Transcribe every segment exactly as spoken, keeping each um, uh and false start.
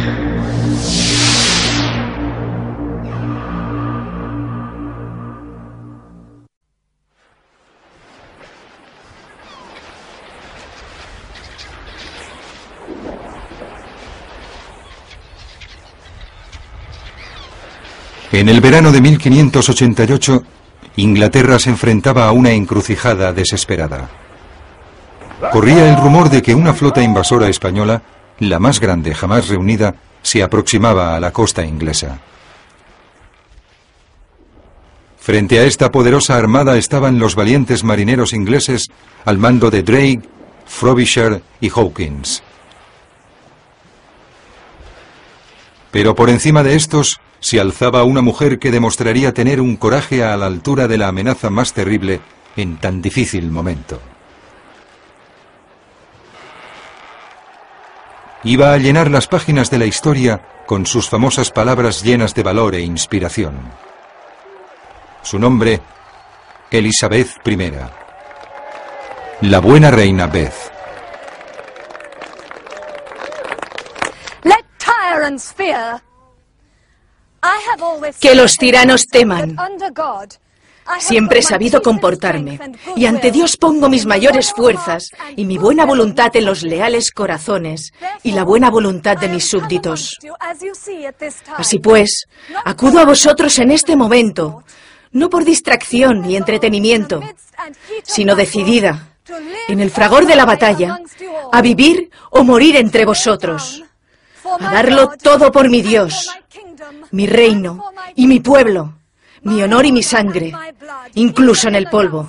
En el verano de mil quinientos ochenta y ocho, Inglaterra se enfrentaba a una encrucijada desesperada. Corría el rumor de que una flota invasora española, la más grande jamás reunida, se aproximaba a la costa inglesa. Frente a esta poderosa armada estaban los valientes marineros ingleses al mando de Drake, Frobisher y Hawkins. Pero por encima de estos se alzaba una mujer que demostraría tener un coraje a la altura de la amenaza más terrible en tan difícil momento. Iba a llenar las páginas de la historia con sus famosas palabras llenas de valor e inspiración. Su nombre, Elizabeth primera. La buena reina Beth. Let tyrants fear. Que los tiranos teman. Siempre he sabido comportarme, y ante Dios pongo mis mayores fuerzas y mi buena voluntad en los leales corazones y la buena voluntad de mis súbditos. Así pues, acudo a vosotros en este momento, no por distracción ni entretenimiento, sino decidida, en el fragor de la batalla, a vivir o morir entre vosotros, a darlo todo por mi Dios, mi reino y mi pueblo, mi honor y mi sangre, incluso en el polvo.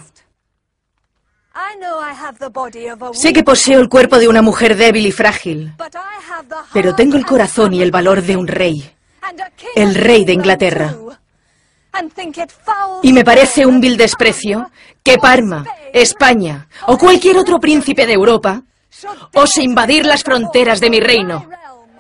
Sé que poseo el cuerpo de una mujer débil y frágil, pero tengo el corazón y el valor de un rey, el rey de Inglaterra. Y me parece un vil desprecio que Parma, España o cualquier otro príncipe de Europa ose invadir las fronteras de mi reino.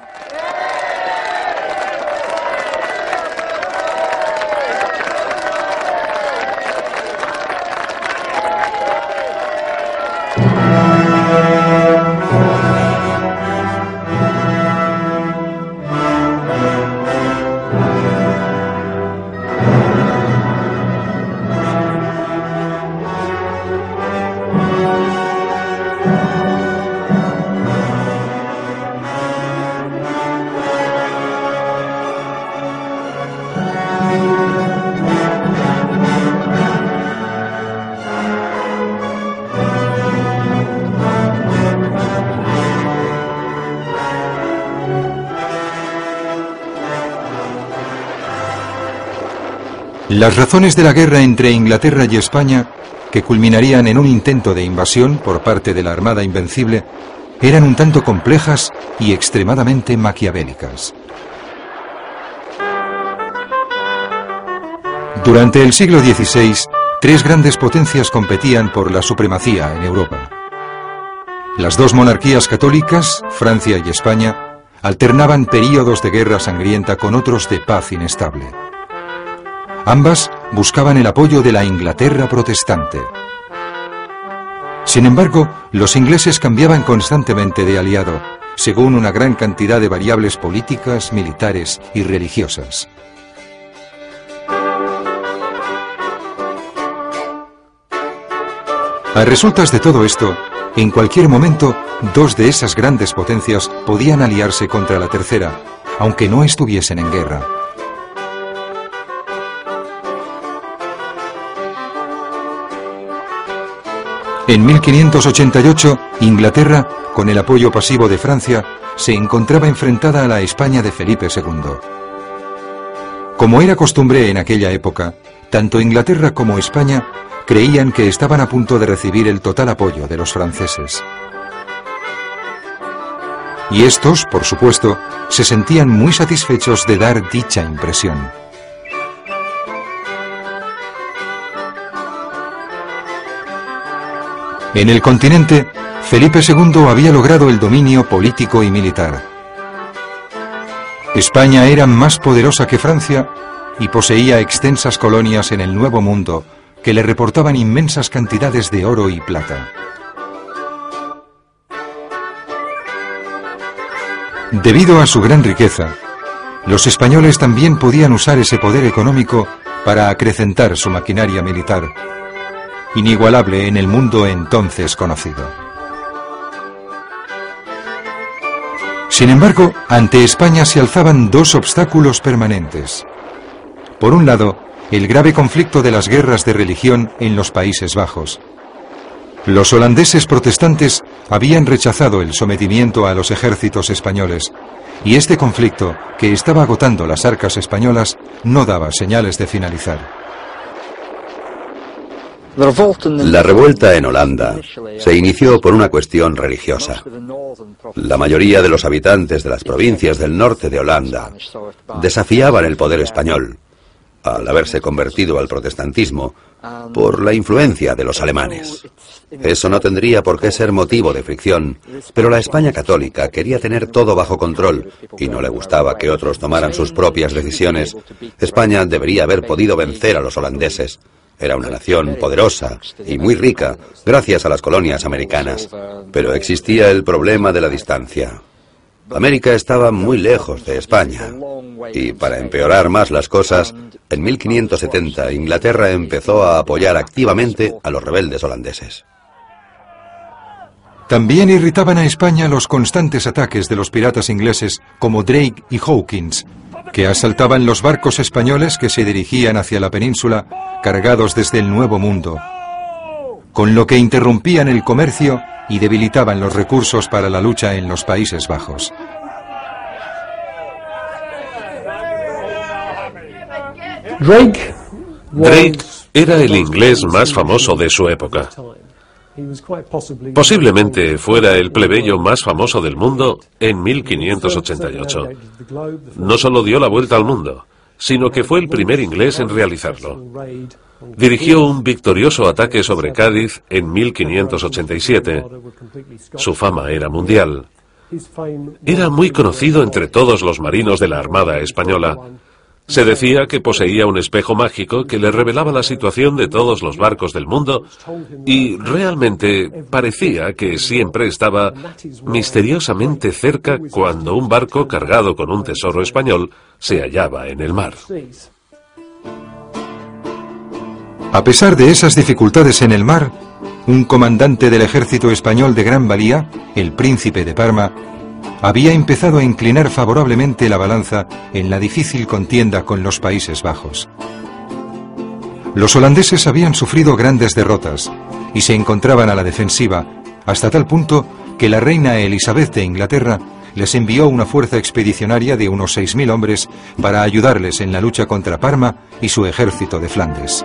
Las razones de la guerra entre Inglaterra y España, que culminarían en un intento de invasión por parte de la Armada Invencible, eran un tanto complejas y extremadamente maquiavélicas. Durante el siglo dieciséis, tres grandes potencias competían por la supremacía en Europa. Las dos monarquías católicas, Francia y España, alternaban períodos de guerra sangrienta con otros de paz inestable. Ambas buscaban el apoyo de la Inglaterra protestante. Sin embargo, los ingleses cambiaban constantemente de aliado, según una gran cantidad de variables políticas, militares y religiosas. A resultas de todo esto, en cualquier momento, dos de esas grandes potencias podían aliarse contra la tercera, aunque no estuviesen en guerra. En mil quinientos ochenta y ocho, Inglaterra, con el apoyo pasivo de Francia, se encontraba enfrentada a la España de Felipe segundo. Como era costumbre en aquella época, tanto Inglaterra como España creían que estaban a punto de recibir el total apoyo de los franceses. Y estos, por supuesto, se sentían muy satisfechos de dar dicha impresión. En el continente, Felipe segundo había logrado el dominio político y militar. España era más poderosa que Francia y poseía extensas colonias en el Nuevo Mundo que le reportaban inmensas cantidades de oro y plata. Debido a su gran riqueza, los españoles también podían usar ese poder económico para acrecentar su maquinaria militar, inigualable en el mundo entonces conocido. Sin embargo, ante España se alzaban dos obstáculos permanentes. Por un lado, el grave conflicto de las guerras de religión en los Países Bajos. Los holandeses protestantes habían rechazado el sometimiento a los ejércitos españoles, y este conflicto, que estaba agotando las arcas españolas, no daba señales de finalizar. La revuelta en Holanda se inició por una cuestión religiosa. La mayoría de los habitantes de las provincias del norte de Holanda desafiaban el poder español, al haberse convertido al protestantismo por la influencia de los alemanes. Eso no tendría por qué ser motivo de fricción, pero la España católica quería tener todo bajo control y no le gustaba que otros tomaran sus propias decisiones. España debería haber podido vencer a los holandeses. Era una nación poderosa y muy rica, gracias a las colonias americanas, pero existía el problema de la distancia. América estaba muy lejos de España, y para empeorar más las cosas, en mil quinientos setenta Inglaterra empezó a apoyar activamente a los rebeldes holandeses. También irritaban a España los constantes ataques de los piratas ingleses como Drake y Hawkins, que asaltaban los barcos españoles que se dirigían hacia la península cargados desde el Nuevo Mundo, con lo que interrumpían el comercio y debilitaban los recursos para la lucha en los Países Bajos. Drake Drake era el inglés más famoso de su época. Posiblemente fuera el plebeyo más famoso del mundo en mil quinientos ochenta y ocho. No solo dio la vuelta al mundo, sino que fue el primer inglés en realizarlo. Dirigió un victorioso ataque sobre Cádiz en mil quinientos ochenta y siete. Su fama era mundial. Era muy conocido entre todos los marinos de la Armada Española. Se decía que poseía un espejo mágico que le revelaba la situación de todos los barcos del mundo y realmente parecía que siempre estaba misteriosamente cerca cuando un barco cargado con un tesoro español se hallaba en el mar. A pesar de esas dificultades en el mar, un comandante del ejército español de gran valía, el príncipe de Parma, había empezado a inclinar favorablemente la balanza en la difícil contienda con los Países Bajos. Los holandeses habían sufrido grandes derrotas y se encontraban a la defensiva, hasta tal punto que la reina Elizabeth de Inglaterra les envió una fuerza expedicionaria de unos seis mil hombres para ayudarles en la lucha contra Parma y su ejército de Flandes.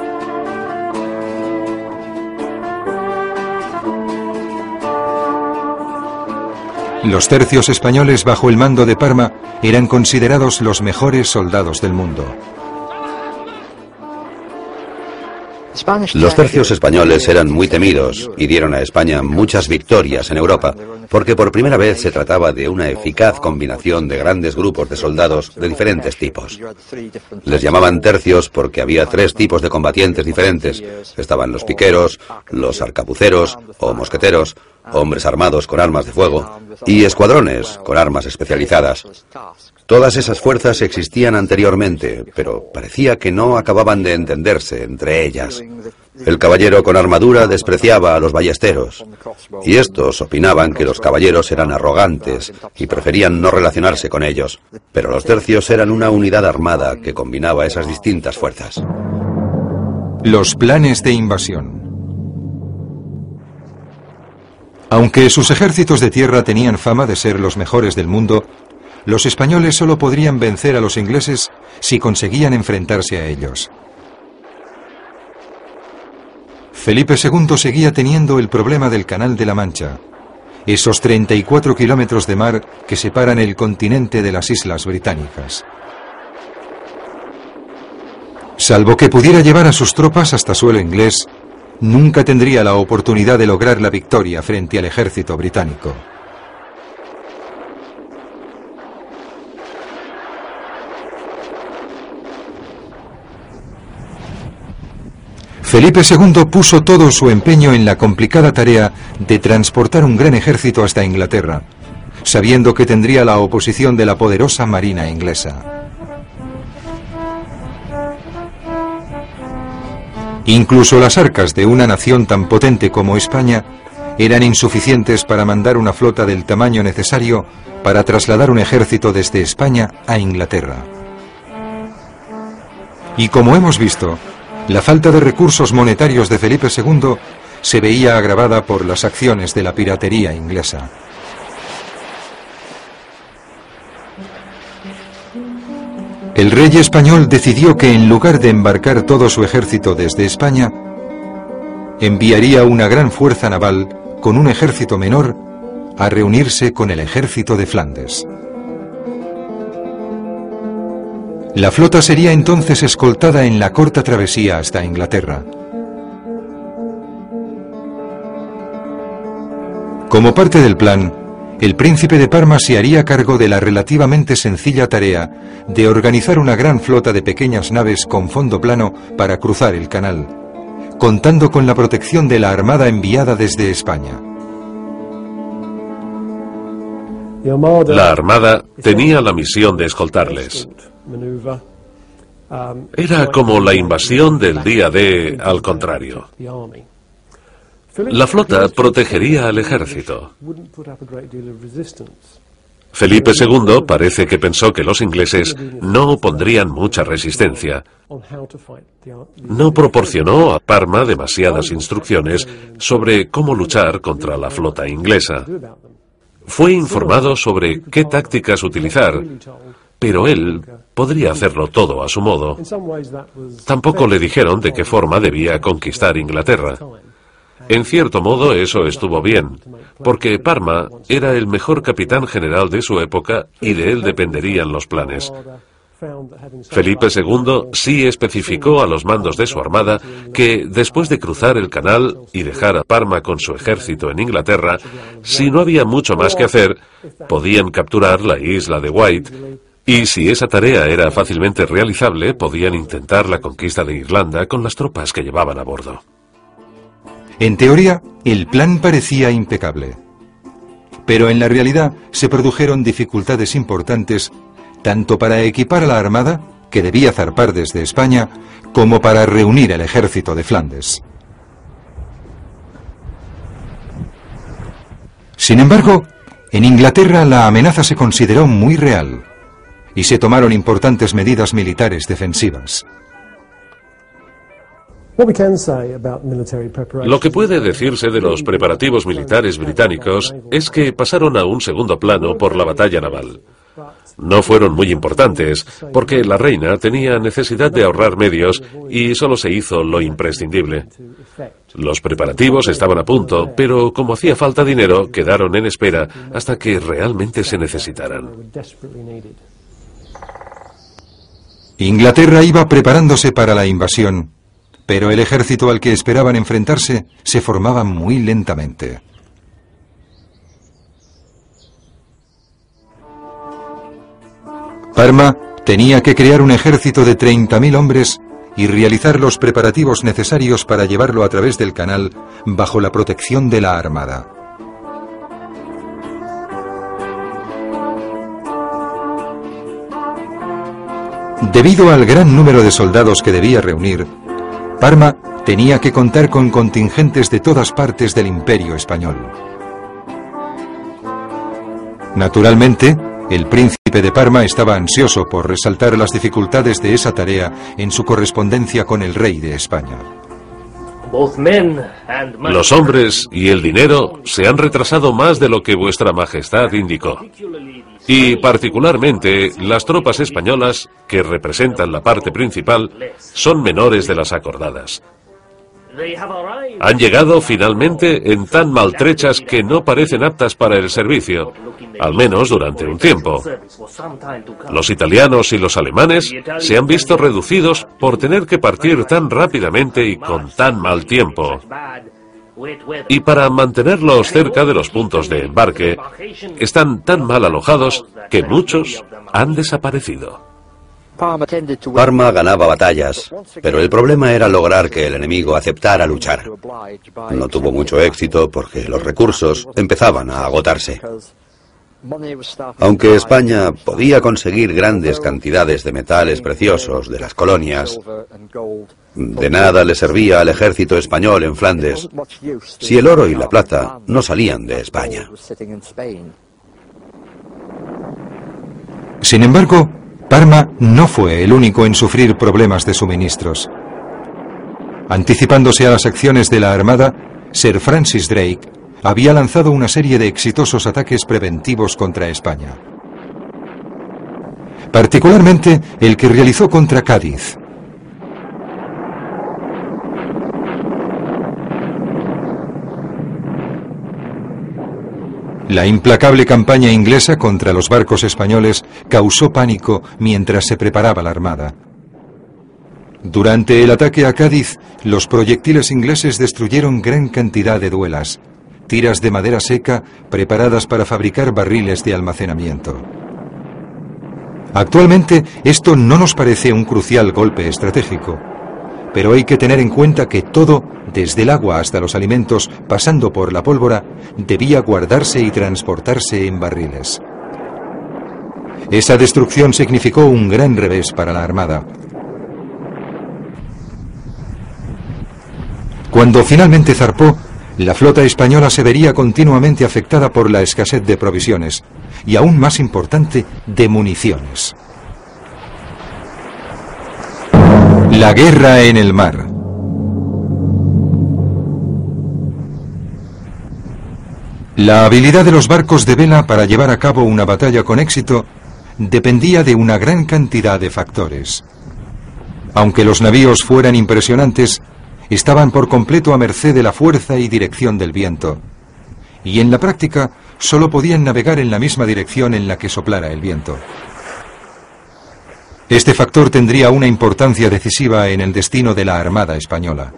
Los tercios españoles bajo el mando de Parma eran considerados los mejores soldados del mundo. Los tercios españoles eran muy temidos y dieron a España muchas victorias en Europa, porque por primera vez se trataba de una eficaz combinación de grandes grupos de soldados de diferentes tipos. Les llamaban tercios porque había tres tipos de combatientes diferentes. Estaban los piqueros, los arcabuceros o mosqueteros, hombres armados con armas de fuego, y escuadrones con armas especializadas. Todas esas fuerzas existían anteriormente, pero parecía que no acababan de entenderse entre ellas. El caballero con armadura despreciaba a los ballesteros, y estos opinaban que los caballeros eran arrogantes y preferían no relacionarse con ellos, pero los tercios eran una unidad armada que combinaba esas distintas fuerzas. Los planes de invasión. Aunque sus ejércitos de tierra tenían fama de ser los mejores del mundo, los españoles solo podrían vencer a los ingleses si conseguían enfrentarse a ellos. Felipe segundo seguía teniendo el problema del Canal de la Mancha, esos treinta y cuatro kilómetros de mar que separan el continente de las Islas Británicas. Salvo que pudiera llevar a sus tropas hasta suelo inglés, nunca tendría la oportunidad de lograr la victoria frente al ejército británico. Felipe segundo puso todo su empeño en la complicada tarea de transportar un gran ejército hasta Inglaterra, sabiendo que tendría la oposición de la poderosa marina inglesa. Incluso las arcas de una nación tan potente como España eran insuficientes para mandar una flota del tamaño necesario para trasladar un ejército desde España a Inglaterra. Y como hemos visto, la falta de recursos monetarios de Felipe segundo se veía agravada por las acciones de la piratería inglesa. El rey español decidió que en lugar de embarcar todo su ejército desde España, enviaría una gran fuerza naval con un ejército menor a reunirse con el ejército de Flandes. La flota sería entonces escoltada en la corta travesía hasta Inglaterra. Como parte del plan, el príncipe de Parma se haría cargo de la relativamente sencilla tarea de organizar una gran flota de pequeñas naves con fondo plano para cruzar el canal, contando con la protección de la armada enviada desde España. La armada tenía la misión de escoltarles. Era como la invasión del día D al contrario. La flota protegería al ejército. Felipe segundo parece que pensó que los ingleses no opondrían mucha resistencia. No proporcionó a Parma demasiadas instrucciones sobre cómo luchar contra la flota inglesa. Fue informado sobre qué tácticas utilizar, pero él podría hacerlo todo a su modo. Tampoco le dijeron de qué forma debía conquistar Inglaterra. En cierto modo eso estuvo bien, porque Parma era el mejor capitán general de su época y de él dependerían los planes. Felipe segundo sí especificó a los mandos de su armada que, después de cruzar el canal y dejar a Parma con su ejército en Inglaterra, si no había mucho más que hacer, podían capturar la isla de Wight, y si esa tarea era fácilmente realizable, podían intentar la conquista de Irlanda con las tropas que llevaban a bordo. En teoría, el plan parecía impecable. Pero en la realidad se produjeron dificultades importantes tanto para equipar a la armada, que debía zarpar desde España, como para reunir el ejército de Flandes. Sin embargo, en Inglaterra la amenaza se consideró muy real y se tomaron importantes medidas militares defensivas. Lo que puede decirse de los preparativos militares británicos es que pasaron a un segundo plano por la batalla naval. No fueron muy importantes, porque la reina tenía necesidad de ahorrar medios y solo se hizo lo imprescindible. Los preparativos estaban a punto, pero como hacía falta dinero, quedaron en espera hasta que realmente se necesitaran. Inglaterra iba preparándose para la invasión, pero el ejército al que esperaban enfrentarse se formaba muy lentamente. Parma tenía que crear un ejército de treinta mil hombres y realizar los preparativos necesarios para llevarlo a través del canal bajo la protección de la armada. Debido al gran número de soldados que debía reunir, Parma tenía que contar con contingentes de todas partes del Imperio español. Naturalmente, el príncipe de Parma estaba ansioso por resaltar las dificultades de esa tarea en su correspondencia con el rey de España. Los hombres y el dinero se han retrasado más de lo que vuestra majestad indicó. Y particularmente las tropas españolas, que representan la parte principal, son menores de las acordadas. Han llegado finalmente en tan maltrechas que no parecen aptas para el servicio, al menos durante un tiempo. Los italianos y los alemanes se han visto reducidos por tener que partir tan rápidamente y con tan mal tiempo. Y para mantenerlos cerca de los puntos de embarque, están tan mal alojados que muchos han desaparecido. Parma ganaba batallas, pero el problema era lograr que el enemigo aceptara luchar. No tuvo mucho éxito porque los recursos empezaban a agotarse. Aunque España podía conseguir grandes cantidades de metales preciosos de las colonias, de nada le servía al ejército español en Flandes si el oro y la plata no salían de España. Sin embargo, Parma no fue el único en sufrir problemas de suministros. Anticipándose a las acciones de la Armada, Sir Francis Drake había lanzado una serie de exitosos ataques preventivos contra España. Particularmente el que realizó contra Cádiz. La implacable campaña inglesa contra los barcos españoles causó pánico mientras se preparaba la Armada. Durante el ataque a Cádiz, los proyectiles ingleses destruyeron gran cantidad de duelas, tiras de madera seca preparadas para fabricar barriles de almacenamiento. Actualmente, esto no nos parece un crucial golpe estratégico, pero hay que tener en cuenta que todo, desde el agua hasta los alimentos, pasando por la pólvora, debía guardarse y transportarse en barriles. Esa destrucción significó un gran revés para la Armada. Cuando finalmente zarpó, la flota española se vería continuamente afectada por la escasez de provisiones y, aún más importante, de municiones. La guerra en el mar. La habilidad de los barcos de vela para llevar a cabo una batalla con éxito dependía de una gran cantidad de factores. Aunque los navíos fueran impresionantes, estaban por completo a merced de la fuerza y dirección del viento, y en la práctica solo podían navegar en la misma dirección en la que soplara el viento. Este factor tendría una importancia decisiva en el destino de la Armada española.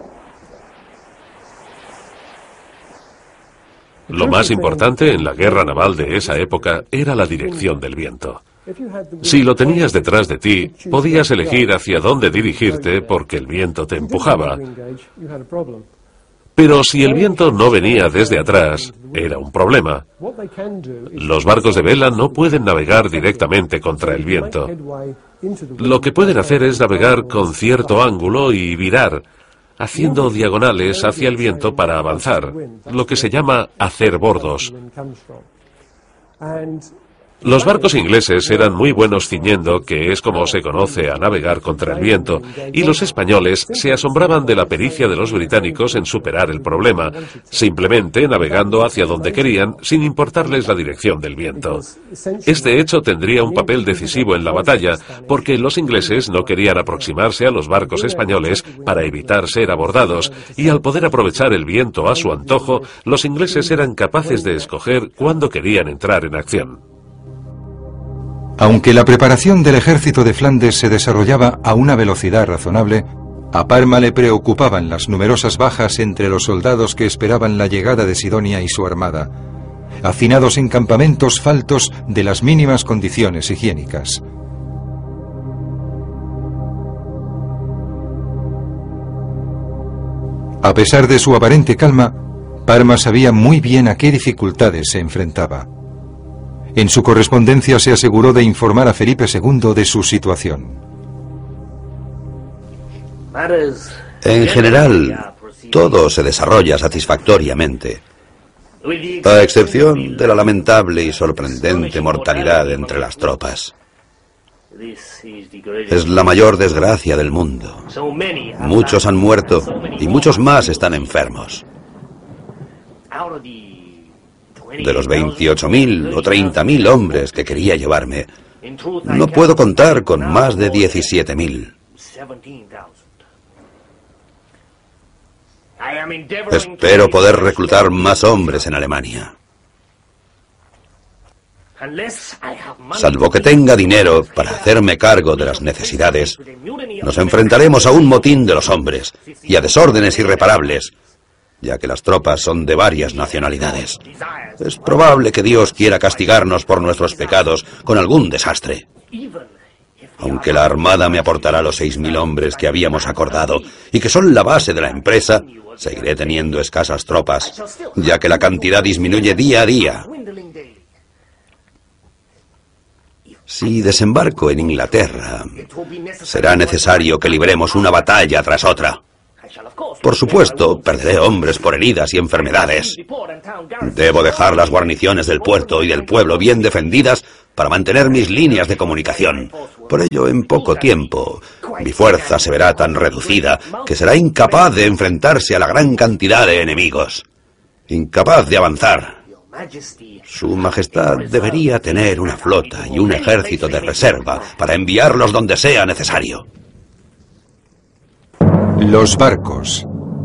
Lo más importante en la guerra naval de esa época era la dirección del viento. Si lo tenías detrás de ti, podías elegir hacia dónde dirigirte porque el viento te empujaba. Pero si el viento no venía desde atrás, era un problema. Los barcos de vela no pueden navegar directamente contra el viento. Lo que pueden hacer es navegar con cierto ángulo y virar, haciendo diagonales hacia el viento para avanzar, lo que se llama hacer bordos. Los barcos ingleses eran muy buenos ciñendo, que es como se conoce a navegar contra el viento, y los españoles se asombraban de la pericia de los británicos en superar el problema, simplemente navegando hacia donde querían sin importarles la dirección del viento. Este hecho tendría un papel decisivo en la batalla, porque los ingleses no querían aproximarse a los barcos españoles para evitar ser abordados, y al poder aprovechar el viento a su antojo, los ingleses eran capaces de escoger cuándo querían entrar en acción. Aunque la preparación del ejército de Flandes se desarrollaba a una velocidad razonable, a Parma le preocupaban las numerosas bajas entre los soldados que esperaban la llegada de Sidonia y su armada, hacinados en campamentos faltos de las mínimas condiciones higiénicas. A pesar de su aparente calma, Parma sabía muy bien a qué dificultades se enfrentaba. En su correspondencia se aseguró de informar a Felipe segundo de su situación. En general, todo se desarrolla satisfactoriamente, a excepción de la lamentable y sorprendente mortalidad entre las tropas. Es la mayor desgracia del mundo. Muchos han muerto y muchos más están enfermos. De los veintiocho mil o treinta mil hombres que quería llevarme, no puedo contar con más de diecisiete mil. Espero poder reclutar más hombres en Alemania. Salvo que tenga dinero para hacerme cargo de las necesidades, nos enfrentaremos a un motín de los hombres y a desórdenes irreparables, ya que las tropas son de varias nacionalidades. Es probable que Dios quiera castigarnos por nuestros pecados con algún desastre. Aunque la Armada me aportará los seis mil hombres que habíamos acordado y que son la base de la empresa, seguiré teniendo escasas tropas, ya que la cantidad disminuye día a día. Si desembarco en Inglaterra, será necesario que libremos una batalla tras otra. Por supuesto, perderé hombres por heridas y enfermedades. Debo dejar las guarniciones del puerto y del pueblo bien defendidas para mantener mis líneas de comunicación. Por ello, en poco tiempo, mi fuerza se verá tan reducida que será incapaz de enfrentarse a la gran cantidad de enemigos. Incapaz de avanzar. Su Majestad debería tener una flota y un ejército de reserva para enviarlos donde sea necesario. Los barcos.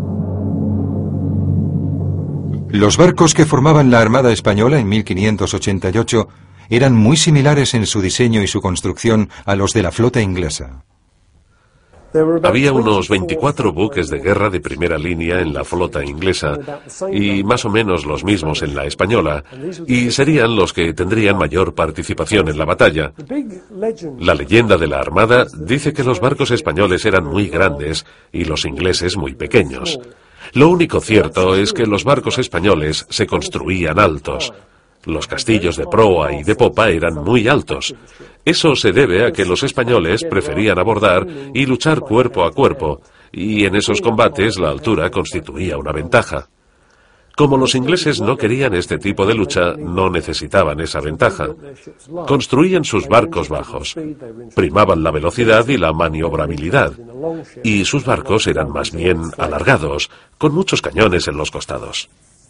Los barcos que formaban la Armada Española en mil quinientos ochenta y ocho eran muy similares en su diseño y su construcción a los de la flota inglesa. Había unos veinticuatro buques de guerra de primera línea en la flota inglesa y más o menos los mismos en la española, y serían los que tendrían mayor participación en la batalla. La leyenda de la Armada dice que los barcos españoles eran muy grandes y los ingleses muy pequeños. Lo único cierto es que los barcos españoles se construían altos. Los castillos de proa y de popa eran muy altos. Eso se debe a que los españoles preferían abordar y luchar cuerpo a cuerpo, y en esos combates la altura constituía una ventaja. Como los ingleses no querían este tipo de lucha, no necesitaban esa ventaja. Construían sus barcos bajos, primaban la velocidad y la maniobrabilidad, y sus barcos eran más bien alargados, con muchos cañones en los costados.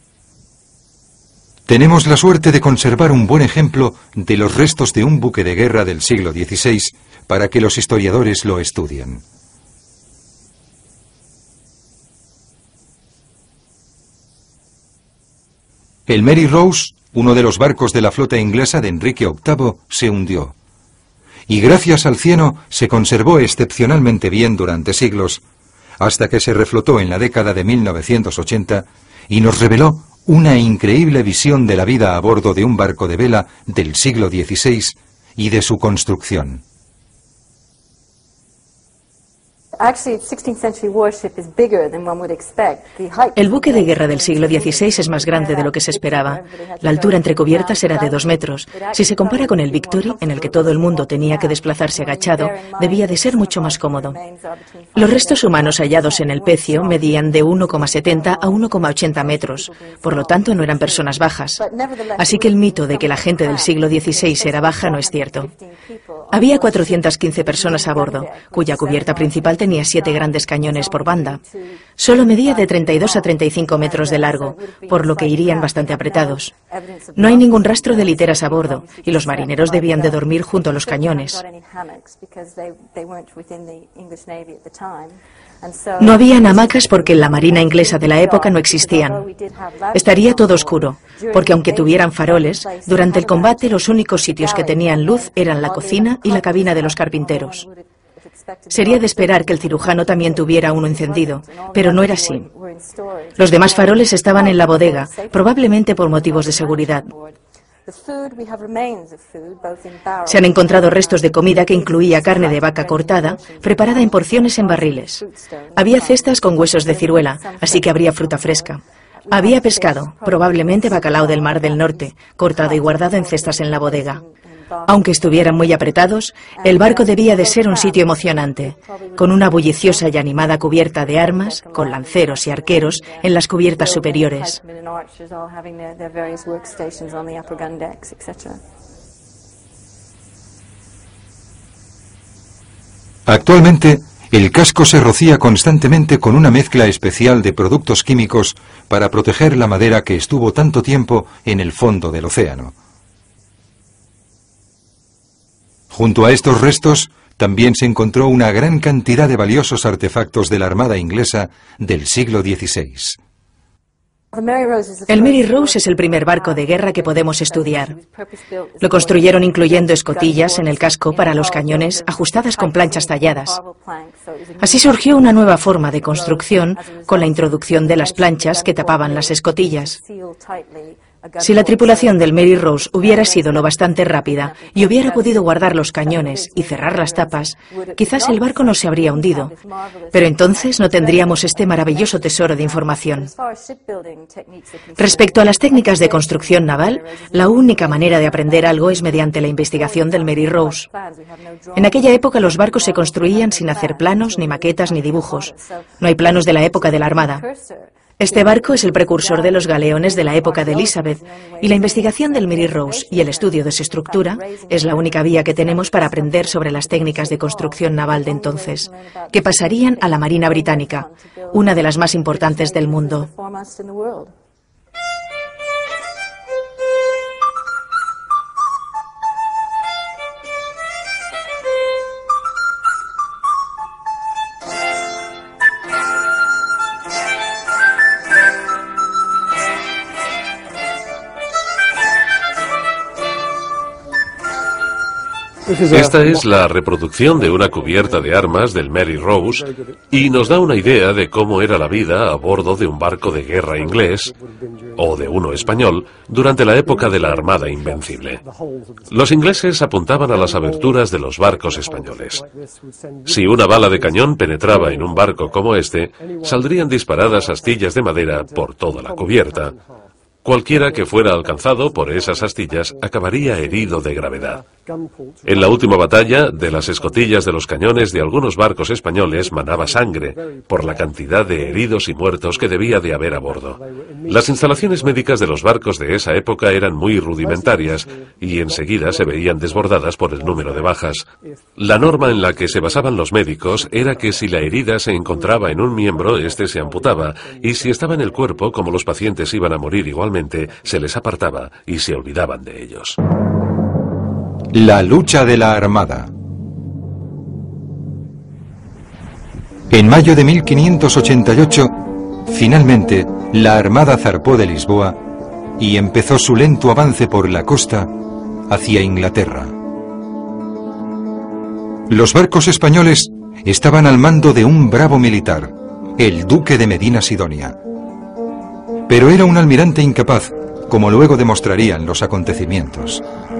Tenemos la suerte de conservar un buen ejemplo de los restos de un buque de guerra del siglo dieciséis para que los historiadores lo estudien. El Mary Rose, uno de los barcos de la flota inglesa de Enrique octavo, se hundió. Y gracias al cieno se conservó excepcionalmente bien durante siglos, hasta que se reflotó en la década de mil novecientos ochenta y nos reveló una increíble visión de la vida a bordo de un barco de vela del siglo dieciséis y de su construcción. El buque de guerra del siglo dieciséis es más grande de lo que se esperaba. La altura entre cubiertas era de dos metros. Si se compara con el Victory, en el que todo el mundo tenía que desplazarse agachado, debía de ser mucho más cómodo. Los restos humanos hallados en el pecio medían de uno coma setenta a uno coma ochenta metros. Por lo tanto, no eran personas bajas. Así que el mito de que la gente del siglo dieciséis era baja no es cierto. Había cuatrocientas quince personas a bordo, cuya cubierta principal tenía siete grandes cañones por banda. Solo medía de treinta y dos a treinta y cinco metros de largo, por lo que irían bastante apretados. No hay ningún rastro de literas a bordo, y los marineros debían de dormir junto a los cañones. No habían hamacas porque en la marina inglesa de la época no existían. Estaría todo oscuro, porque aunque tuvieran faroles, durante el combate los únicos sitios que tenían luz eran la cocina y la cabina de los carpinteros. Sería de esperar que el cirujano también tuviera uno encendido, pero no era así. Los demás faroles estaban en la bodega, probablemente por motivos de seguridad. Se han encontrado restos de comida que incluía carne de vaca cortada, preparada en porciones en barriles. Había cestas con huesos de ciruela, así que habría fruta fresca. Había pescado, probablemente bacalao del Mar del Norte, cortado y guardado en cestas en la bodega. Aunque estuvieran muy apretados, el barco debía de ser un sitio emocionante, con una bulliciosa y animada cubierta de armas, con lanceros y arqueros en las cubiertas superiores. Actualmente, el casco se rocía constantemente con una mezcla especial de productos químicos para proteger la madera que estuvo tanto tiempo en el fondo del océano. Junto a estos restos, también se encontró una gran cantidad de valiosos artefactos de la Armada inglesa del siglo dieciséis. El Mary Rose es el primer barco de guerra que podemos estudiar. Lo construyeron incluyendo escotillas en el casco para los cañones ajustadas con planchas talladas. Así surgió una nueva forma de construcción con la introducción de las planchas que tapaban las escotillas. Si la tripulación del Mary Rose hubiera sido lo bastante rápida y hubiera podido guardar los cañones y cerrar las tapas, quizás el barco no se habría hundido. Pero entonces no tendríamos este maravilloso tesoro de información. Respecto a las técnicas de construcción naval, la única manera de aprender algo es mediante la investigación del Mary Rose. En aquella época los barcos se construían sin hacer planos, ni maquetas, ni dibujos. No hay planos de la época de la Armada. Este barco es el precursor de los galeones de la época de Elizabeth, y la investigación del Mary Rose y el estudio de su estructura es la única vía que tenemos para aprender sobre las técnicas de construcción naval de entonces, que pasarían a la Marina Británica, una de las más importantes del mundo. Esta es la reproducción de una cubierta de armas del Mary Rose y nos da una idea de cómo era la vida a bordo de un barco de guerra inglés o de uno español durante la época de la Armada Invencible. Los ingleses apuntaban a las aberturas de los barcos españoles. Si una bala de cañón penetraba en un barco como este, saldrían disparadas astillas de madera por toda la cubierta. Cualquiera que fuera alcanzado por esas astillas acabaría herido de gravedad. En la última batalla, de las escotillas de los cañones de algunos barcos españoles manaba sangre por la cantidad de heridos y muertos que debía de haber a bordo. Las instalaciones médicas de los barcos de esa época eran muy rudimentarias y enseguida se veían desbordadas por el número de bajas. La norma en la que se basaban los médicos era que si la herida se encontraba en un miembro, éste se amputaba, y si estaba en el cuerpo, como los pacientes iban a morir igualmente, se les apartaba y se olvidaban de ellos. La lucha de la Armada. En mayo de mil quinientos ochenta y ocho, finalmente, la Armada zarpó de Lisboa y empezó su lento avance por la costa hacia Inglaterra. Los barcos españoles estaban al mando de un bravo militar, el duque de Medina Sidonia. Pero era un almirante incapaz, como luego demostrarían los acontecimientos.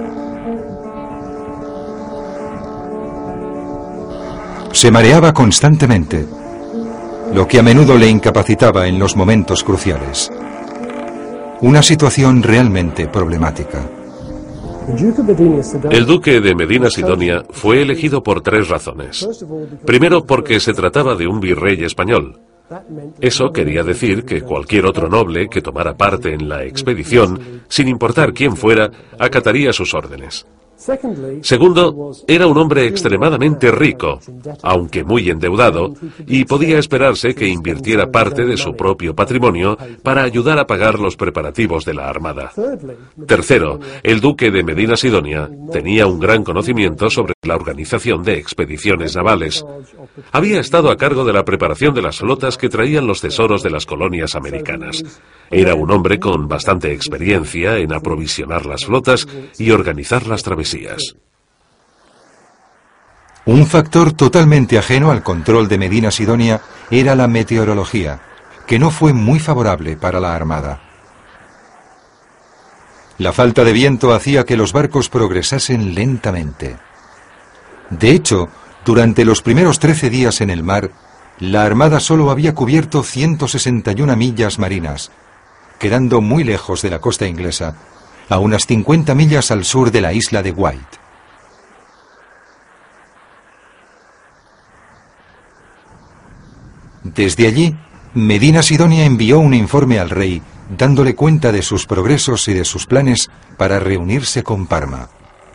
Se mareaba constantemente, lo que a menudo le incapacitaba en los momentos cruciales. Una situación realmente problemática. El duque de Medina Sidonia fue elegido por tres razones. Primero, porque se trataba de un virrey español. Eso quería decir que cualquier otro noble que tomara parte en la expedición, sin importar quién fuera, acataría sus órdenes. Segundo, era un hombre extremadamente rico, aunque muy endeudado, y podía esperarse que invirtiera parte de su propio patrimonio para ayudar a pagar los preparativos de la Armada. Tercero, el duque de Medina Sidonia tenía un gran conocimiento sobre la organización de expediciones navales. Había estado a cargo de la preparación de las flotas que traían los tesoros de las colonias americanas. Era un hombre con bastante experiencia en aprovisionar las flotas y organizar las travesías. Un factor totalmente ajeno al control de Medina Sidonia era la meteorología, que no fue muy favorable para la Armada. La falta de viento hacía que los barcos progresasen lentamente. De hecho, durante los primeros trece días en el mar, la Armada solo había cubierto ciento sesenta y una millas marinas, quedando muy lejos de la costa inglesa, a unas cincuenta millas al sur de la isla de Wight. Desde allí, Medina Sidonia envió un informe al rey, dándole cuenta de sus progresos y de sus planes para reunirse con Parma.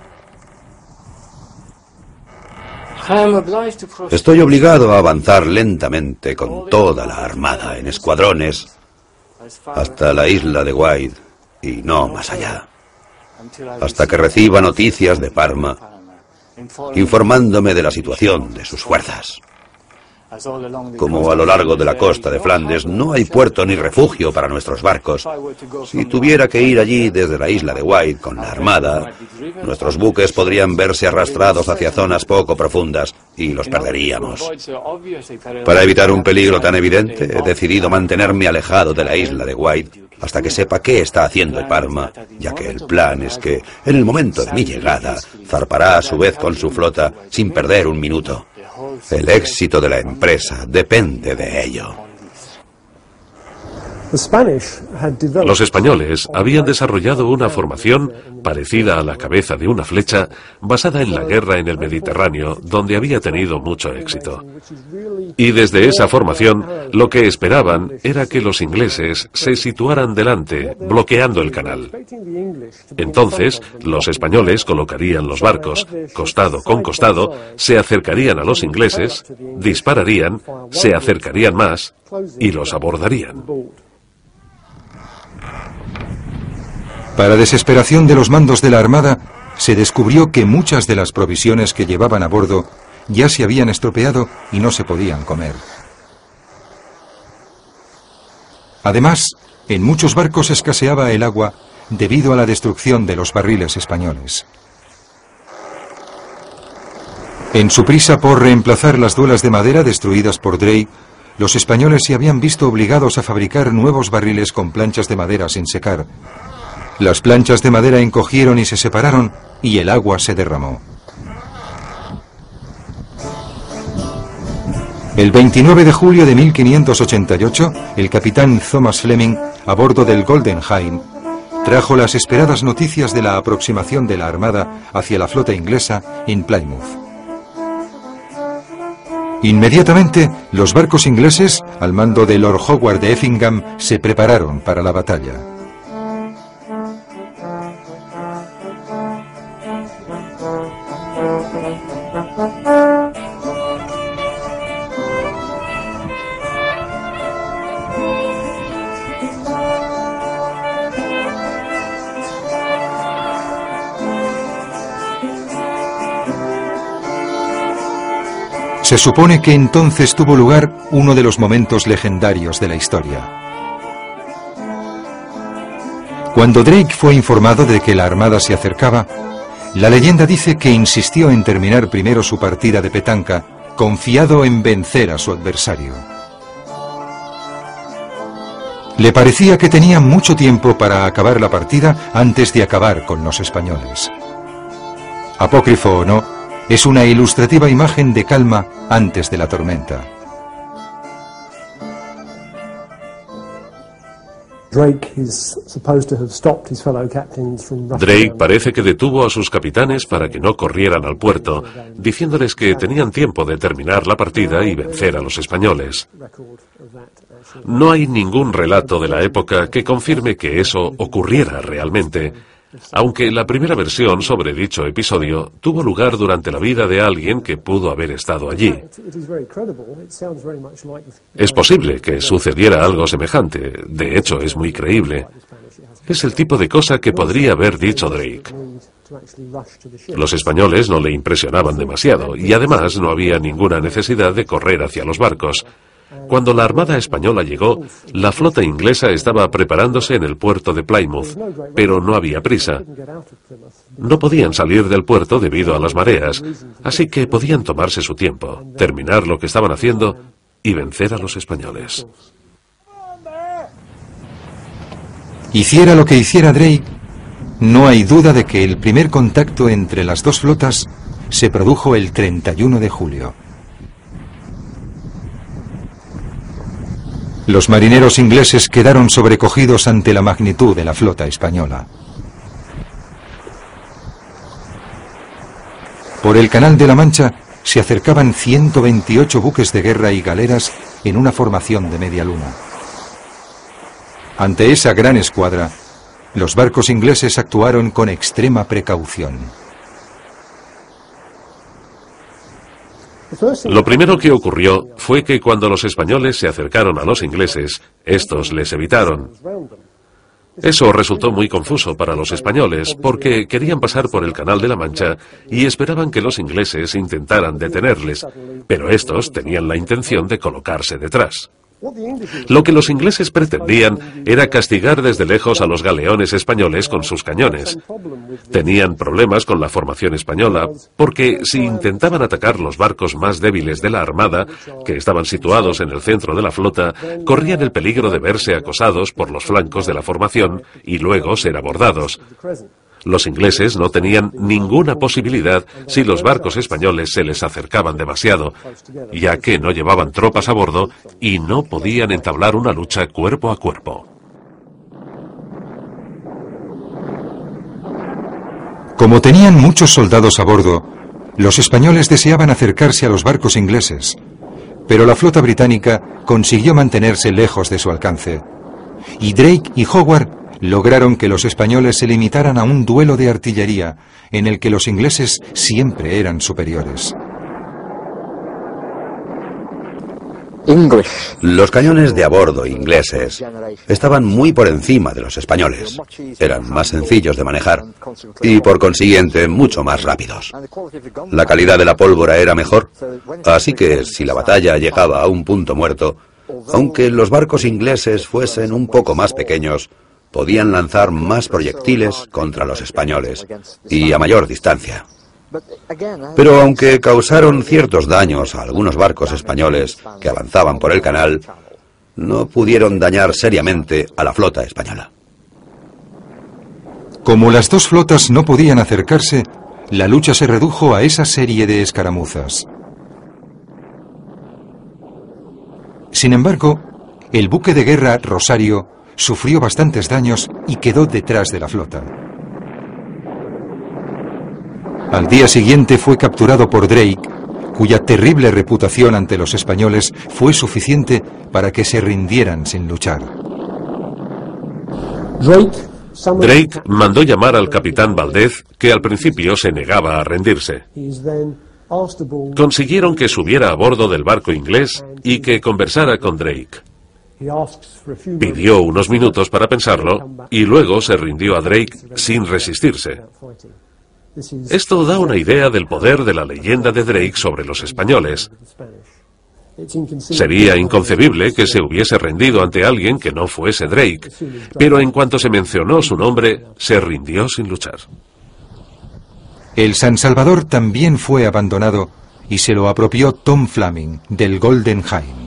Estoy obligado a avanzar lentamente con toda la armada en escuadrones hasta la isla de Wight y no más allá, hasta que reciba noticias de Parma informándome de la situación de sus fuerzas. Como a lo largo de la costa de Flandes no hay puerto ni refugio para nuestros barcos, si tuviera que ir allí desde la isla de Wight con la armada, nuestros buques podrían verse arrastrados hacia zonas poco profundas y los perderíamos. Para evitar un peligro tan evidente, he decidido mantenerme alejado de la isla de Wight hasta que sepa qué está haciendo Parma, ya que el plan es que, en el momento de mi llegada, zarpará a su vez con su flota sin perder un minuto. El éxito de la empresa depende de ello. Los españoles habían desarrollado una formación parecida a la cabeza de una flecha, basada en la guerra en el Mediterráneo, donde había tenido mucho éxito. Y desde esa formación, lo que esperaban era que los ingleses se situaran delante, bloqueando el canal. Entonces, los españoles colocarían los barcos, costado con costado, se acercarían a los ingleses, dispararían, se acercarían más y los abordarían. Para desesperación de los mandos de la Armada, se descubrió que muchas de las provisiones que llevaban a bordo ya se habían estropeado y no se podían comer. Además, en muchos barcos escaseaba el agua debido a la destrucción de los barriles españoles. En su prisa por reemplazar las duelas de madera destruidas por Drake, los españoles se habían visto obligados a fabricar nuevos barriles con planchas de madera sin secar. Las planchas de madera encogieron y se separaron, y el agua se derramó. El veintinueve de julio de mil quinientos ochenta y ocho, el capitán Thomas Fleming, a bordo del Golden Hind, trajo las esperadas noticias de la aproximación de la Armada hacia la flota inglesa en Plymouth. Inmediatamente, los barcos ingleses, al mando de Lord Howard de Effingham, se prepararon para la batalla. Se supone que entonces tuvo lugar uno de los momentos legendarios de la historia. Cuando Drake fue informado de que la Armada se acercaba, la leyenda dice que insistió en terminar primero su partida de petanca, confiado en vencer a su adversario. Le parecía que tenía mucho tiempo para acabar la partida antes de acabar con los españoles. Apócrifo o no, es una ilustrativa imagen de calma antes de la tormenta. Drake parece que detuvo a sus capitanes para que no corrieran al puerto, diciéndoles que tenían tiempo de terminar la partida y vencer a los españoles. No hay ningún relato de la época que confirme que eso ocurriera realmente, aunque la primera versión sobre dicho episodio tuvo lugar durante la vida de alguien que pudo haber estado allí. Es posible que sucediera algo semejante, de hecho es muy creíble. Es el tipo de cosa que podría haber dicho Drake. Los españoles no le impresionaban demasiado y además no había ninguna necesidad de correr hacia los barcos. Cuando la Armada española llegó, la flota inglesa estaba preparándose en el puerto de Plymouth, pero no había prisa. No podían salir del puerto debido a las mareas, así que podían tomarse su tiempo, terminar lo que estaban haciendo y vencer a los españoles. Hiciera lo que hiciera Drake, no hay duda de que el primer contacto entre las dos flotas se produjo el treinta y uno de julio. Los marineros ingleses quedaron sobrecogidos ante la magnitud de la flota española. Por el Canal de la Mancha se acercaban ciento veintiocho buques de guerra y galeras en una formación de media luna. Ante esa gran escuadra, los barcos ingleses actuaron con extrema precaución. Lo primero que ocurrió fue que cuando los españoles se acercaron a los ingleses, estos les evitaron. Eso resultó muy confuso para los españoles, porque querían pasar por el Canal de la Mancha y esperaban que los ingleses intentaran detenerles, pero estos tenían la intención de colocarse detrás. Lo que los ingleses pretendían era castigar desde lejos a los galeones españoles con sus cañones. Tenían problemas con la formación española, porque si intentaban atacar los barcos más débiles de la armada, que estaban situados en el centro de la flota, corrían el peligro de verse acosados por los flancos de la formación y luego ser abordados. Los ingleses no tenían ninguna posibilidad si los barcos españoles se les acercaban demasiado, ya que no llevaban tropas a bordo y no podían entablar una lucha cuerpo a cuerpo. Como tenían muchos soldados a bordo, los españoles deseaban acercarse a los barcos ingleses, pero la flota británica consiguió mantenerse lejos de su alcance, y Drake y Howard lograron que los españoles se limitaran a un duelo de artillería en el que los ingleses siempre eran superiores. Los cañones de a bordo ingleses estaban muy por encima de los españoles. Eran más sencillos de manejar y, por consiguiente, mucho más rápidos. La calidad de la pólvora era mejor, así que si la batalla llegaba a un punto muerto, aunque los barcos ingleses fuesen un poco más pequeños, podían lanzar más proyectiles contra los españoles y a mayor distancia. Pero aunque causaron ciertos daños a algunos barcos españoles que avanzaban por el canal, no pudieron dañar seriamente a la flota española. Como las dos flotas no podían acercarse, la lucha se redujo a esa serie de escaramuzas. Sin embargo, el buque de guerra Rosario sufrió bastantes daños y quedó detrás de la flota. Al día siguiente fue capturado por Drake, cuya terrible reputación ante los españoles fue suficiente para que se rindieran sin luchar. Drake mandó llamar al capitán Valdez, que al principio se negaba a rendirse. Consiguieron que subiera a bordo del barco inglés y que conversara con Drake. Pidió unos minutos para pensarlo y luego se rindió a Drake sin resistirse. Esto da una idea del poder de la leyenda de Drake sobre los españoles. Sería inconcebible que se hubiese rendido ante alguien que no fuese Drake, pero en cuanto se mencionó su nombre, se rindió sin luchar. El San Salvador también fue abandonado y se lo apropió Tom Flaming, del Golden Hind.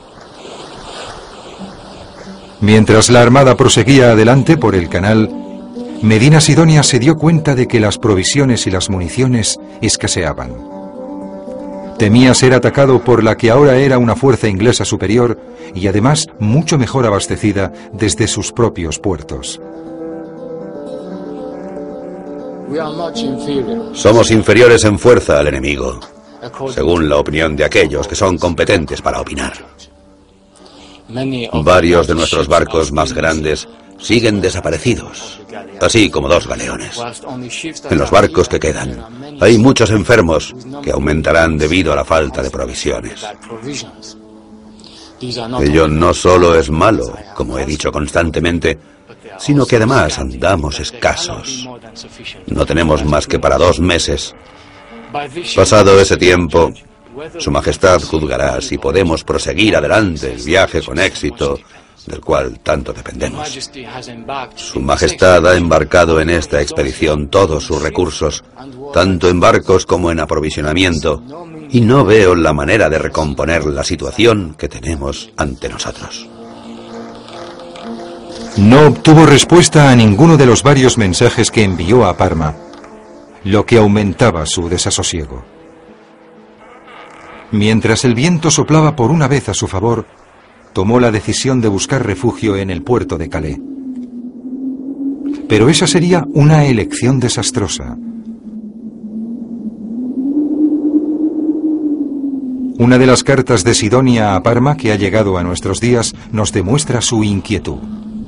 Mientras la armada proseguía adelante por el canal, Medina Sidonia se dio cuenta de que las provisiones y las municiones escaseaban. Temía ser atacado por la que ahora era una fuerza inglesa superior y además mucho mejor abastecida desde sus propios puertos. Somos inferiores en fuerza al enemigo, según la opinión de aquellos que son competentes para opinar. Varios de nuestros barcos más grandes siguen desaparecidos, así como dos galeones. En los barcos que quedan hay muchos enfermos que aumentarán debido a la falta de provisiones. Ello no solo es malo, como he dicho constantemente, sino que además andamos escasos. No tenemos más que para dos meses. Pasado ese tiempo, Su Majestad juzgará si podemos proseguir adelante el viaje con éxito, del cual tanto dependemos. Su Majestad ha embarcado en esta expedición todos sus recursos, tanto en barcos como en aprovisionamiento, y no veo la manera de recomponer la situación que tenemos ante nosotros. No obtuvo respuesta a ninguno de los varios mensajes que envió a Parma, lo que aumentaba su desasosiego. Mientras el viento soplaba por una vez a su favor, tomó la decisión de buscar refugio en el puerto de Calais. Pero esa sería una elección desastrosa. Una de las cartas de Sidonia a Parma que ha llegado a nuestros días nos demuestra su inquietud.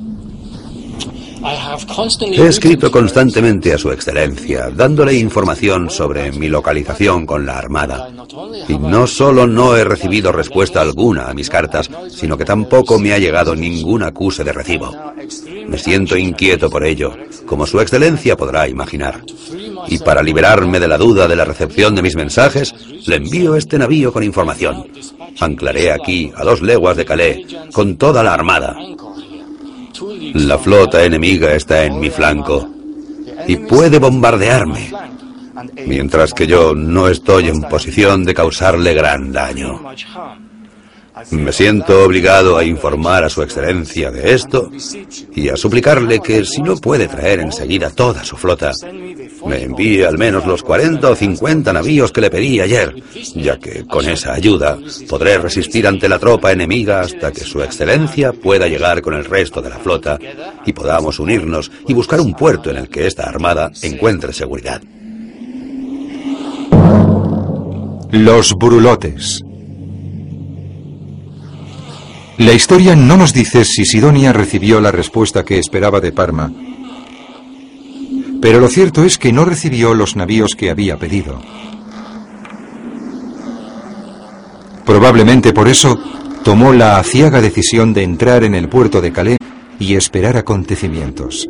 He escrito constantemente a su excelencia, dándole información sobre mi localización con la Armada. Y no solo no he recibido respuesta alguna a mis cartas, sino que tampoco me ha llegado ningún acuse de recibo. Me siento inquieto por ello, como su excelencia podrá imaginar. Y para liberarme de la duda de la recepción de mis mensajes, le envío este navío con información. Anclaré aquí, a dos leguas de Calais, con toda la armada. La flota enemiga está en mi flanco y puede bombardearme, mientras que yo no estoy en posición de causarle gran daño. Me siento obligado a informar a su excelencia de esto y a suplicarle que, si no puede traer enseguida toda su flota, me envíe al menos los cuarenta o cincuenta navíos que le pedí ayer, ya que con esa ayuda podré resistir ante la tropa enemiga hasta que su excelencia pueda llegar con el resto de la flota y podamos unirnos y buscar un puerto en el que esta armada encuentre seguridad. Los brulotes. La historia no nos dice si Sidonia recibió la respuesta que esperaba de Parma, pero lo cierto es que no recibió los navíos que había pedido. Probablemente por eso tomó la aciaga decisión de entrar en el puerto de Calais y esperar acontecimientos.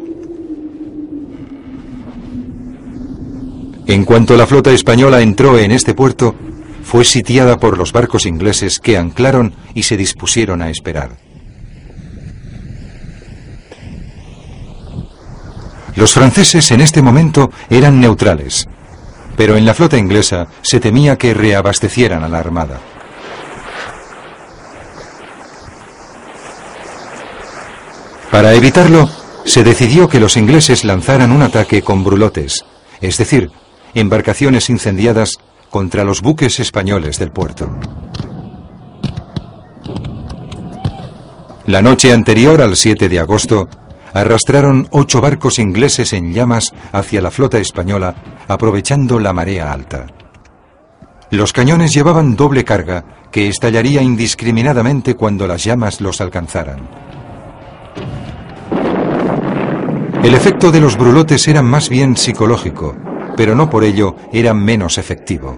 En cuanto la flota española entró en este puerto, fue sitiada por los barcos ingleses que anclaron y se dispusieron a esperar. Los franceses en este momento eran neutrales, pero en la flota inglesa se temía que reabastecieran a la armada. Para evitarlo, se decidió que los ingleses lanzaran un ataque con brulotes, es decir, embarcaciones incendiadas contra los buques españoles del puerto. La noche anterior al siete de agosto, arrastraron ocho barcos ingleses en llamas hacia la flota española, aprovechando la marea alta. Los cañones llevaban doble carga que estallaría indiscriminadamente cuando las llamas los alcanzaran. El efecto de los brulotes era más bien psicológico, pero no por ello era menos efectivo.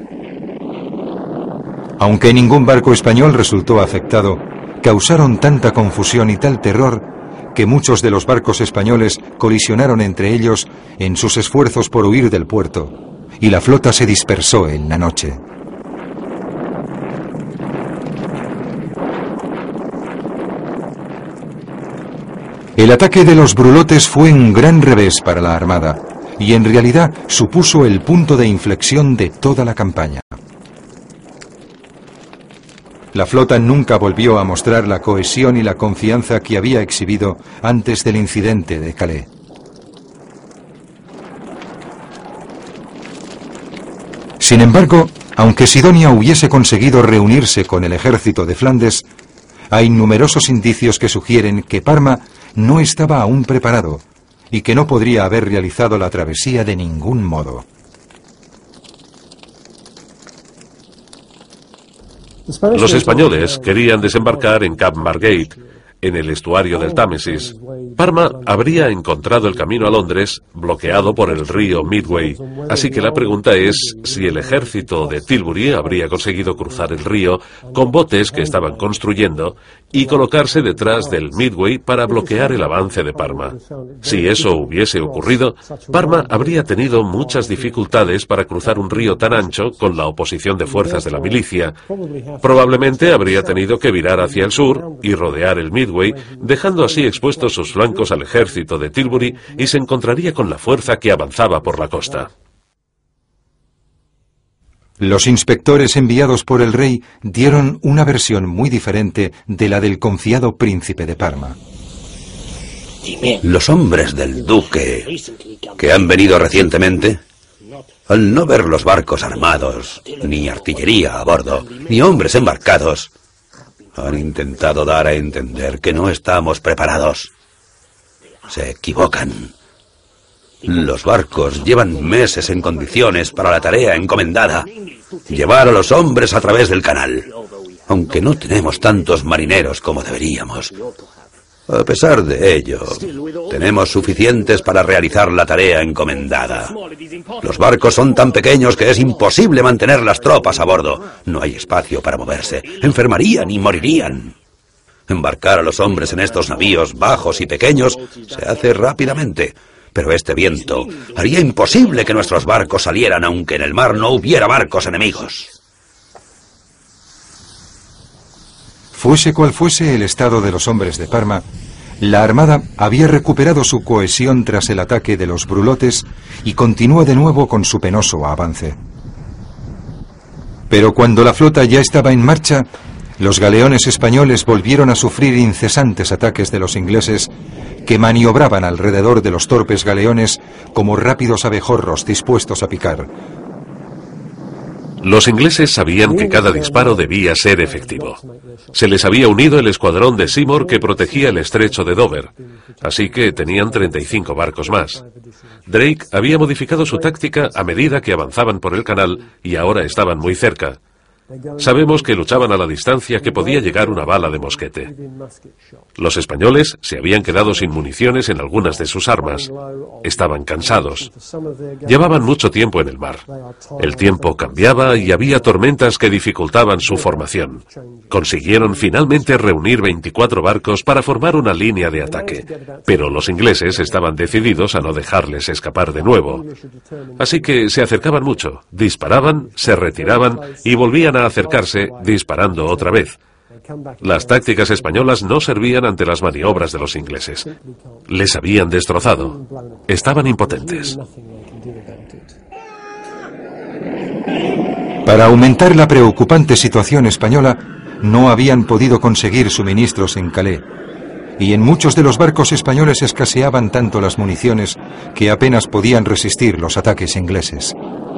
Aunque ningún barco español resultó afectado, causaron tanta confusión y tal terror que muchos de los barcos españoles colisionaron entre ellos en sus esfuerzos por huir del puerto, y la flota se dispersó en la noche. El ataque de los brulotes fue un gran revés para la armada, y en realidad supuso el punto de inflexión de toda la campaña. La flota nunca volvió a mostrar la cohesión y la confianza que había exhibido antes del incidente de Calais. Sin embargo, aunque Sidonia hubiese conseguido reunirse con el ejército de Flandes, hay numerosos indicios que sugieren que Parma no estaba aún preparado y que no podría haber realizado la travesía de ningún modo. Los españoles querían desembarcar en Cap Margate, en el estuario del Támesis. Parma habría encontrado el camino a Londres bloqueado por el río Medway, así que la pregunta es si el ejército de Tilbury habría conseguido cruzar el río con botes que estaban construyendo y colocarse detrás del Medway para bloquear el avance de Parma. Si eso hubiese ocurrido, Parma habría tenido muchas dificultades para cruzar un río tan ancho con la oposición de fuerzas de la milicia. Probablemente habría tenido que virar hacia el sur y rodear el Medway, dejando así expuestos sus flancos al ejército de Tilbury, y se encontraría con la fuerza que avanzaba por la costa. Los inspectores enviados por el rey dieron una versión muy diferente de la del confiado príncipe de Parma. Los hombres del duque que han venido recientemente, al no ver los barcos armados, ni artillería a bordo, ni hombres embarcados, han intentado dar a entender que no estamos preparados. Se equivocan. Los barcos llevan meses en condiciones para la tarea encomendada: llevar a los hombres a través del canal, aunque no tenemos tantos marineros como deberíamos. A pesar de ello, tenemos suficientes para realizar la tarea encomendada. Los barcos son tan pequeños que es imposible mantener las tropas a bordo. No hay espacio para moverse. Enfermarían y morirían. Embarcar a los hombres en estos navíos bajos y pequeños se hace rápidamente, pero este viento haría imposible que nuestros barcos salieran aunque en el mar no hubiera barcos enemigos. Fuese cual fuese el estado de los hombres de Parma, la Armada había recuperado su cohesión tras el ataque de los brulotes y continúa de nuevo con su penoso avance. Pero cuando la flota ya estaba en marcha, los galeones españoles volvieron a sufrir incesantes ataques de los ingleses que maniobraban alrededor de los torpes galeones como rápidos abejorros dispuestos a picar. Los ingleses sabían que cada disparo debía ser efectivo. Se les había unido el escuadrón de Seymour que protegía el estrecho de Dover, así que tenían treinta y cinco barcos más. Drake había modificado su táctica a medida que avanzaban por el canal y ahora estaban muy cerca. Sabemos que luchaban a la distancia que podía llegar una bala de mosquete. Los españoles se habían quedado sin municiones en algunas de sus armas. Estaban cansados. Llevaban mucho tiempo en el mar. El tiempo cambiaba y había tormentas que dificultaban su formación. Consiguieron finalmente reunir veinticuatro barcos para formar una línea de ataque, pero los ingleses estaban decididos a no dejarles escapar de nuevo. Así que se acercaban mucho, disparaban, se retiraban y volvían a acercarse disparando otra vez. Las tácticas españolas no servían ante las maniobras de los ingleses. Les habían destrozado. Estaban impotentes. Para aumentar la preocupante situación española, no habían podido conseguir suministros en Calais, y en muchos de los barcos españoles escaseaban tanto las municiones que apenas podían resistir los ataques ingleses.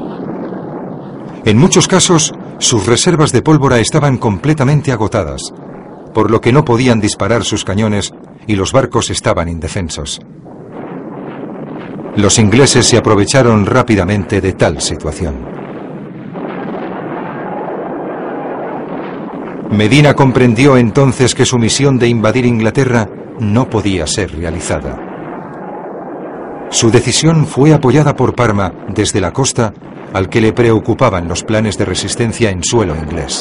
En muchos casos, sus reservas de pólvora estaban completamente agotadas, por lo que no podían disparar sus cañones y los barcos estaban indefensos. Los ingleses se aprovecharon rápidamente de tal situación. Medina comprendió entonces que su misión de invadir Inglaterra no podía ser realizada. Su decisión fue apoyada por Parma desde la costa, al que le preocupaban los planes de resistencia en suelo inglés.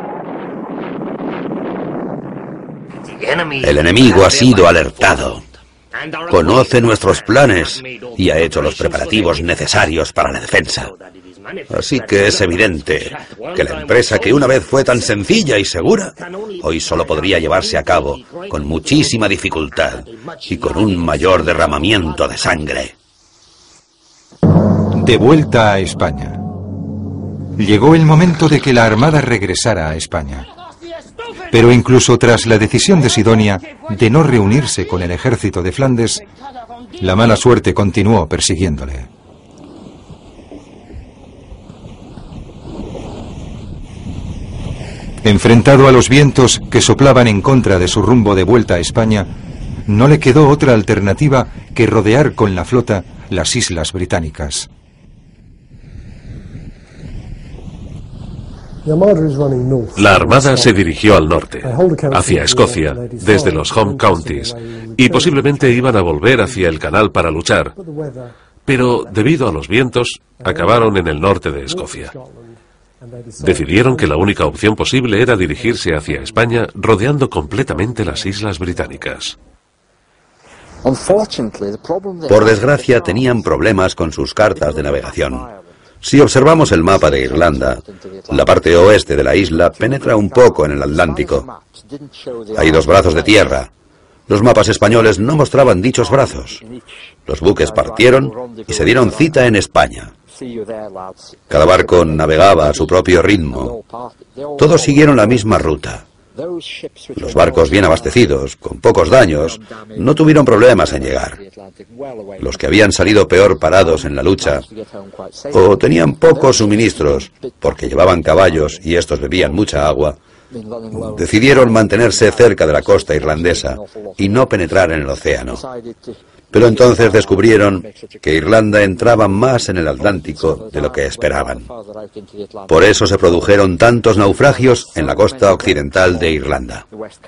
El enemigo ha sido alertado. Conoce nuestros planes y ha hecho los preparativos necesarios para la defensa. Así que es evidente que la empresa que una vez fue tan sencilla y segura, hoy solo podría llevarse a cabo con muchísima dificultad y con un mayor derramamiento de sangre. De vuelta a España. Llegó el momento de que la Armada regresara a España. Pero incluso tras la decisión de Sidonia de no reunirse con el ejército de Flandes, la mala suerte continuó persiguiéndole. Enfrentado a los vientos que soplaban en contra de su rumbo de vuelta a España, no le quedó otra alternativa que rodear con la flota las islas británicas. La Armada se dirigió al norte, hacia Escocia, desde los Home Counties, y posiblemente iban a volver hacia el canal para luchar, pero debido a los vientos, acabaron en el norte de Escocia. Decidieron que la única opción posible era dirigirse hacia España, rodeando completamente las islas británicas. Por desgracia, tenían problemas con sus cartas de navegación. Si observamos el mapa de Irlanda, la parte oeste de la isla penetra un poco en el Atlántico. Hay dos brazos de tierra. Los mapas españoles no mostraban dichos brazos. Los buques partieron y se dieron cita en España. Cada barco navegaba a su propio ritmo. Todos siguieron la misma ruta. Los barcos bien abastecidos, con pocos daños, no tuvieron problemas en llegar. Los que habían salido peor parados en la lucha, o tenían pocos suministros, porque llevaban caballos y estos bebían mucha agua, decidieron mantenerse cerca de la costa irlandesa y no penetrar en el océano. Pero entonces descubrieron que Irlanda entraba más en el Atlántico de lo que esperaban. Por eso se produjeron tantos naufragios en la costa occidental de Irlanda.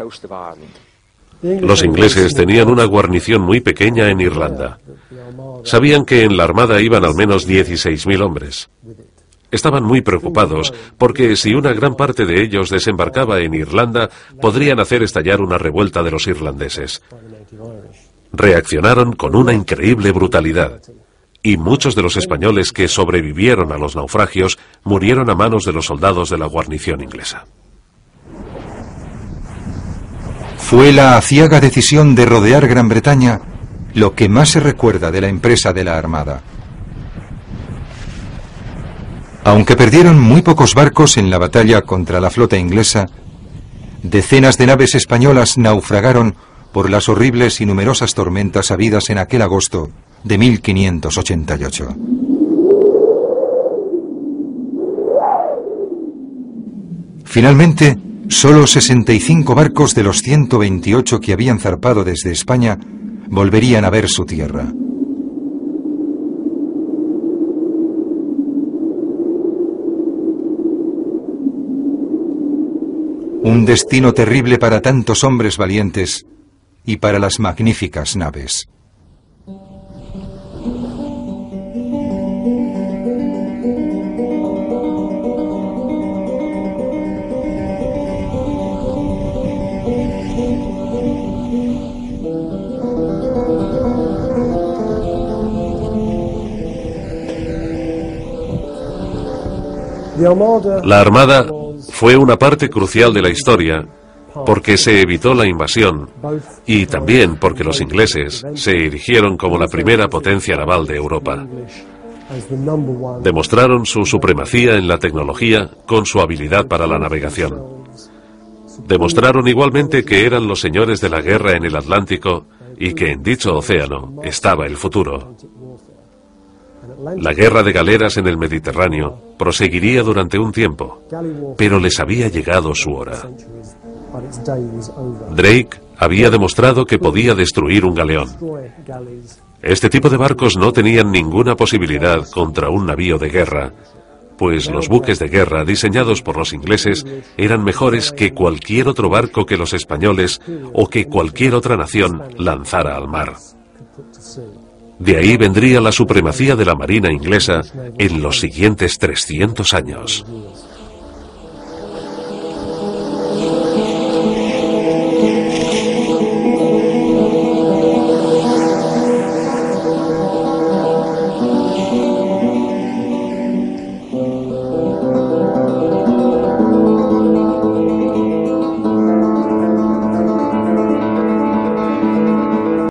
Los ingleses tenían una guarnición muy pequeña en Irlanda. Sabían que en la Armada iban al menos dieciséis mil hombres. estaban muy preocupados porque si una gran parte de ellos desembarcaba en Irlanda, podrían hacer estallar una revuelta de los irlandeses. Reaccionaron con una increíble brutalidad, y muchos de los españoles que sobrevivieron a los naufragios murieron a manos de los soldados de la guarnición inglesa. Fue la aciaga decisión de rodear Gran Bretaña lo que más se recuerda de la empresa de la Armada. Aunque perdieron muy pocos barcos en la batalla contra la flota inglesa, decenas de naves españolas naufragaron por las horribles y numerosas tormentas habidas en aquel agosto de mil quinientos ochenta y ocho. Finalmente, solo sesenta y cinco barcos de los ciento veintiocho que habían zarpado desde España volverían a ver su tierra. Un destino terrible para tantos hombres valientes y para las magníficas naves. La Armada fue una parte crucial de la historia porque se evitó la invasión y también porque los ingleses se erigieron como la primera potencia naval de Europa. Demostraron su supremacía en la tecnología con su habilidad para la navegación. Demostraron igualmente que eran los señores de la guerra en el Atlántico y que en dicho océano estaba el futuro. La guerra de galeras en el Mediterráneo proseguiría durante un tiempo, pero les había llegado su hora. Drake había demostrado que podía destruir un galeón. Este tipo de barcos no tenían ninguna posibilidad contra un navío de guerra, pues los buques de guerra diseñados por los ingleses eran mejores que cualquier otro barco que los españoles o que cualquier otra nación lanzara al mar. De ahí vendría la supremacía de la marina inglesa en los siguientes trescientos años.